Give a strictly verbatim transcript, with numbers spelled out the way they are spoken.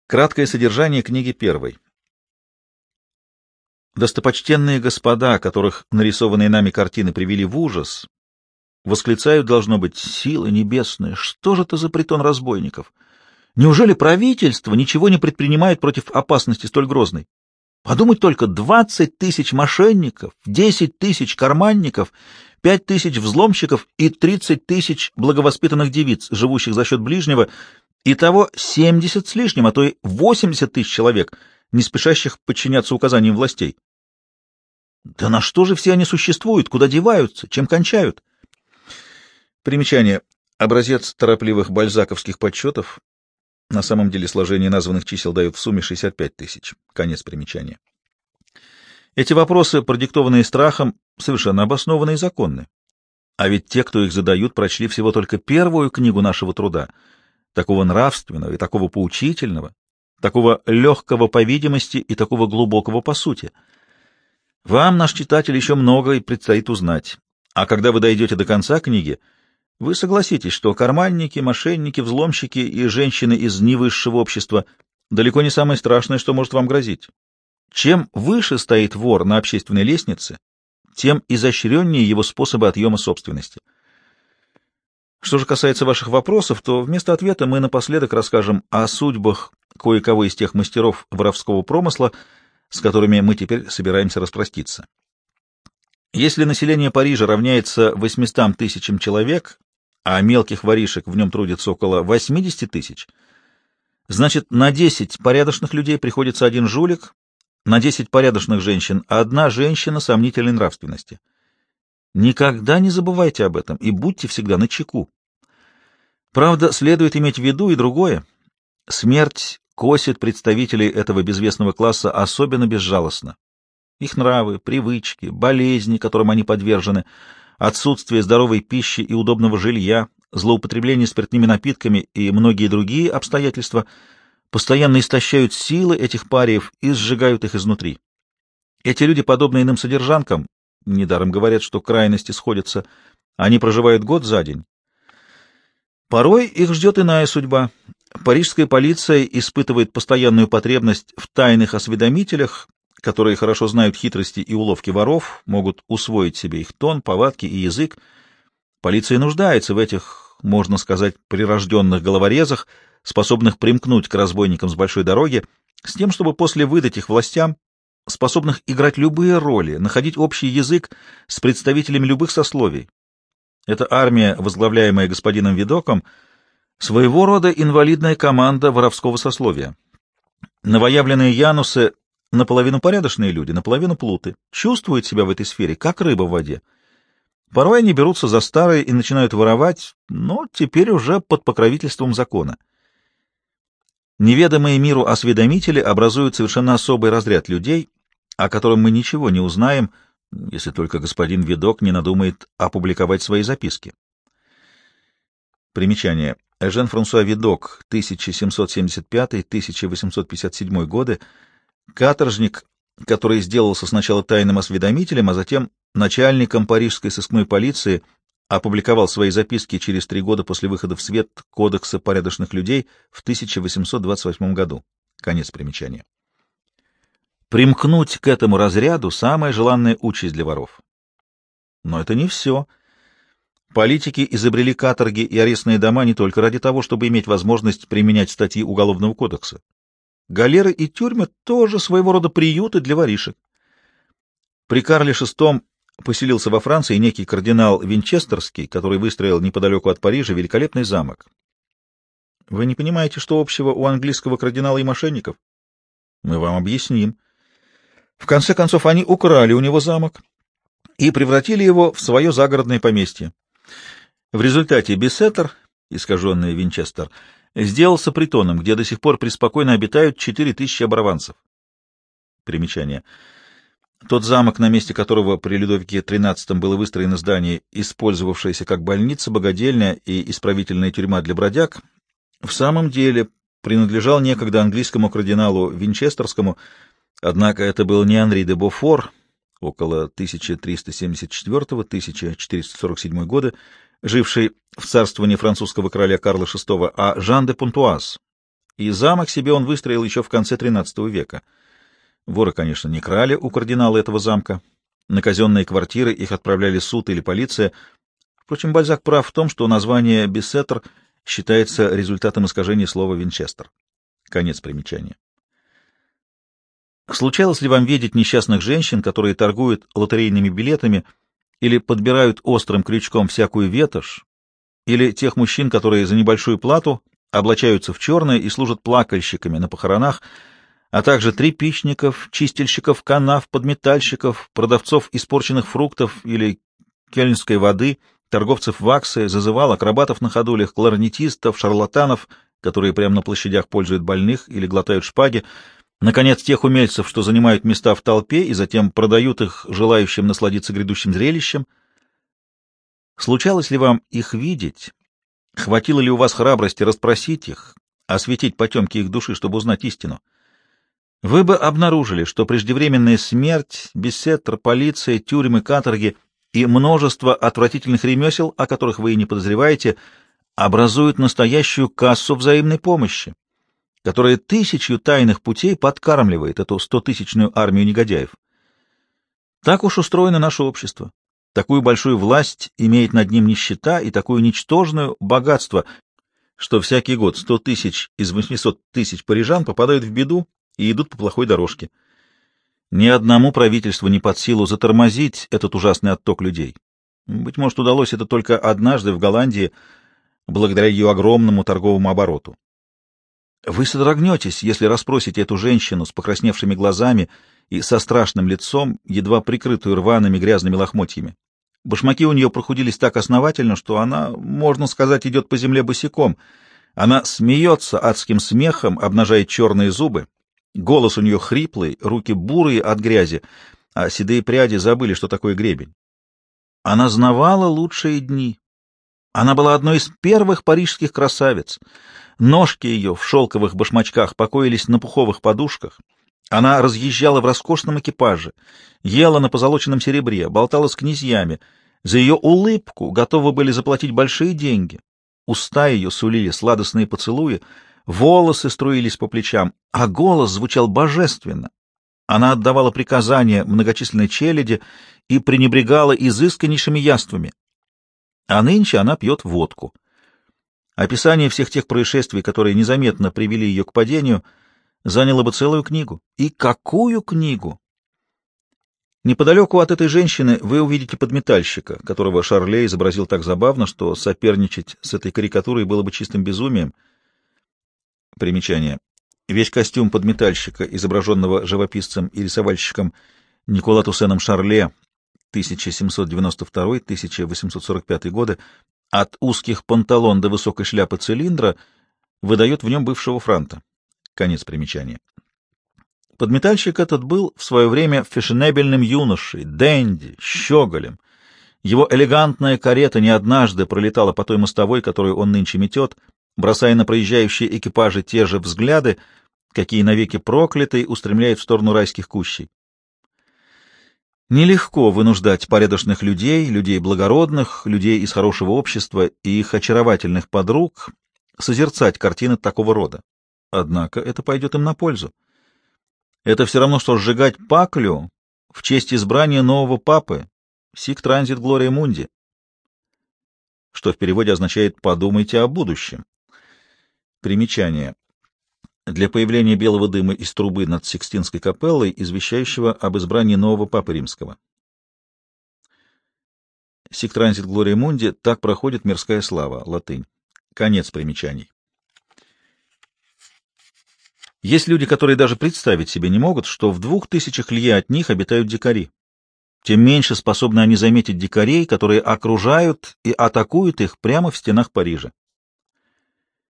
Краткое содержание книги первой. Достопочтенные господа, которых нарисованные нами картины привели в ужас, восклицают, должно быть, силы небесные, что же это за притон разбойников? Неужели правительство ничего не предпринимает против опасности столь грозной? Подумать только, двадцать тысяч мошенников, десять тысяч карманников, пять тысяч взломщиков и тридцать тысяч благовоспитанных девиц, живущих за счет ближнего. Итого семьдесят с лишним, а то и восемьдесят тысяч человек, не спешащих подчиняться указаниям властей. Да на что же все они существуют, куда деваются, чем кончают? Примечание. Образец торопливых бальзаковских подсчетов. На самом деле сложение названных чисел дает в сумме шестьдесят пять тысяч. Конец примечания. Эти вопросы, продиктованные страхом, совершенно обоснованы и законны. А ведь те, кто их задают, прочли всего только первую книгу нашего труда, такого нравственного и такого поучительного, такого легкого по видимости и такого глубокого по сути. Вам, наш читатель, еще многое предстоит узнать. А когда вы дойдете до конца книги, вы согласитесь, что карманники, мошенники, взломщики и женщины из невысшего общества далеко не самое страшное, что может вам грозить. Чем выше стоит вор на общественной лестнице, тем изощреннее его способы отъема собственности. Что же касается ваших вопросов, то вместо ответа мы напоследок расскажем о судьбах кое-кого из тех мастеров воровского промысла, с которыми мы теперь собираемся распроститься. Если население Парижа равняется восьмистам тысячам человек, а мелких воришек в нем трудится около восьмидесяти тысяч, значит, на десять порядочных людей приходится один жулик, на десять порядочных женщин одна женщина сомнительной нравственности. Никогда не забывайте об этом и будьте всегда начеку. Правда, следует иметь в виду и другое. Смерть косит представителей этого безвестного класса особенно безжалостно. Их нравы, привычки, болезни, которым они подвержены, отсутствие здоровой пищи и удобного жилья, злоупотребление спиртными напитками и многие другие обстоятельства постоянно истощают силы этих париев и сжигают их изнутри. Эти люди, подобно иным содержанкам, недаром говорят, что крайности сходятся, они проживают год за день. Порой их ждет иная судьба. Парижская полиция испытывает постоянную потребность в тайных осведомителях, которые хорошо знают хитрости и уловки воров, могут усвоить себе их тон, повадки и язык. Полиция нуждается в этих, можно сказать, прирожденных головорезах, способных примкнуть к разбойникам с большой дороги, с тем, чтобы после выдать их властям, способных играть любые роли, находить общий язык с представителями любых сословий. Эта армия, возглавляемая господином Видоком, своего рода инвалидная команда воровского сословия. Новоявленные янусы — наполовину порядочные люди, наполовину плуты, чувствуют себя в этой сфере, как рыба в воде. Порой они берутся за старое и начинают воровать, но теперь уже под покровительством закона. Неведомые миру осведомители образуют совершенно особый разряд людей, о котором мы ничего не узнаем, если только господин Видок не надумает опубликовать свои записки. Примечание. Жан-Франсуа Видок, тысяча семьсот семьдесят пятый — тысяча восемьсот пятьдесят седьмой годы, каторжник, который сделался сначала тайным осведомителем, а затем начальником парижской сыскной полиции, опубликовал свои записки через три года после выхода в свет Кодекса порядочных людей в тысяча восемьсот двадцать восьмом году. Конец примечания. Примкнуть к этому разряду — самая желанная участь для воров. Но это не все. Политики изобрели каторги и арестные дома не только ради того, чтобы иметь возможность применять статьи Уголовного кодекса. Галеры и тюрьмы тоже своего рода приюты для воришек. При Карле шестом поселился во Франции некий кардинал Винчестерский, который выстроил неподалеку от Парижа великолепный замок. Вы не понимаете, что общего у английского кардинала и мошенников? Мы вам объясним. В конце концов, они украли у него замок и превратили его в свое загородное поместье. В результате Бисеттер, искаженный Винчестер, сделался притоном, где до сих пор преспокойно обитают четыре тысячи оборванцев. Примечание. Тот замок, на месте которого при Людовике тринадцатом было выстроено здание, использовавшееся как больница, богадельня и исправительная тюрьма для бродяг, в самом деле принадлежал некогда английскому кардиналу Винчестерскому, однако это был не Анри де Бофор, около тысяча триста семьдесят четвёртого — тысяча четыреста сорок седьмой годы, живший в царствовании французского короля Карла шестого, а Жан де Понтуаз, и замок себе он выстроил еще в конце тринадцатого века. Воры, конечно, не крали у кардинала этого замка. На казенные квартиры их отправляли суд или полиция. Впрочем, Бальзак прав в том, что название Бисеттер считается результатом искажения слова Винчестер. Конец примечания. Случалось ли вам видеть несчастных женщин, которые торгуют лотерейными билетами или подбирают острым крючком всякую ветошь, или тех мужчин, которые за небольшую плату облачаются в черное и служат плакальщиками на похоронах, а также тряпичников, чистильщиков канав, подметальщиков, продавцов испорченных фруктов или кельнской воды, торговцев ваксы, зазывал, акробатов на ходулях, кларнетистов, шарлатанов, которые прямо на площадях пользуют больных или глотают шпаги, наконец, тех умельцев, что занимают места в толпе и затем продают их желающим насладиться грядущим зрелищем. Случалось ли вам их видеть? Хватило ли у вас храбрости расспросить их, осветить потемки их души, чтобы узнать истину? Вы бы обнаружили, что преждевременная смерть, бессеттер, полиция, тюрьмы, каторги и множество отвратительных ремесел, о которых вы и не подозреваете, образуют настоящую кассу взаимной помощи, которая тысячью тайных путей подкармливает эту стотысячную армию негодяев. Так уж устроено наше общество. Такую большую власть имеет над ним нищета и такую ничтожную богатство, что всякий год сто тысяч из восьмисот тысяч парижан попадают в беду и идут по плохой дорожке. Ни одному правительству не под силу затормозить этот ужасный отток людей. Быть может, удалось это только однажды в Голландии, благодаря ее огромному торговому обороту. Вы содрогнетесь, если расспросите эту женщину с покрасневшими глазами и со страшным лицом, едва прикрытую рваными грязными лохмотьями. Башмаки у нее прохудились так основательно, что она, можно сказать, идет по земле босиком. Она смеется адским смехом, обнажая черные зубы. Голос у нее хриплый, руки бурые от грязи, а седые пряди забыли, что такое гребень. Она знавала лучшие дни. Она была одной из первых парижских красавиц. Ножки ее в шелковых башмачках покоились на пуховых подушках. Она разъезжала в роскошном экипаже, ела на позолоченном серебре, болтала с князьями. За ее улыбку готовы были заплатить большие деньги. Уста ее сулили сладостные поцелуи, волосы струились по плечам, а голос звучал божественно. Она отдавала приказания многочисленной челяди и пренебрегала изысканнейшими яствами. А нынче она пьет водку. Описание всех тех происшествий, которые незаметно привели ее к падению, заняло бы целую книгу. И какую книгу! Неподалеку от этой женщины вы увидите подметальщика, которого Шарле изобразил так забавно, что соперничать с этой карикатурой было бы чистым безумием. Примечание. Весь костюм подметальщика, изображенного живописцем и рисовальщиком Никола Туссеном Шарле тысяча семьсот девяносто второй — тысяча восемьсот сорок пятый годы, от узких панталон до высокой шляпы цилиндра, выдает в нем бывшего франта. Конец примечания. Подметальщик этот был в свое время фешенебельным юношей, денди, щеголем. Его элегантная карета не однажды пролетала по той мостовой, которую он нынче метет, бросая на проезжающие экипажи те же взгляды, какие навеки проклятый устремляет в сторону райских кущей. Нелегко вынуждать порядочных людей, людей благородных, людей из хорошего общества и их очаровательных подруг созерцать картины такого рода. Однако это пойдет им на пользу. Это все равно, что сжигать паклю в честь избрания нового папы, «Sic transit gloria mundi», что в переводе означает «подумайте о будущем». Примечание. Для появления белого дыма из трубы над Сикстинской капеллой, извещающего об избрании нового папы римского. «Sic transit gloria mundi» — так проходит мирская слава, латынь. Конец примечаний. Есть люди, которые даже представить себе не могут, что в двух тысячах лье от них обитают дикари. Тем меньше способны они заметить дикарей, которые окружают и атакуют их прямо в стенах Парижа.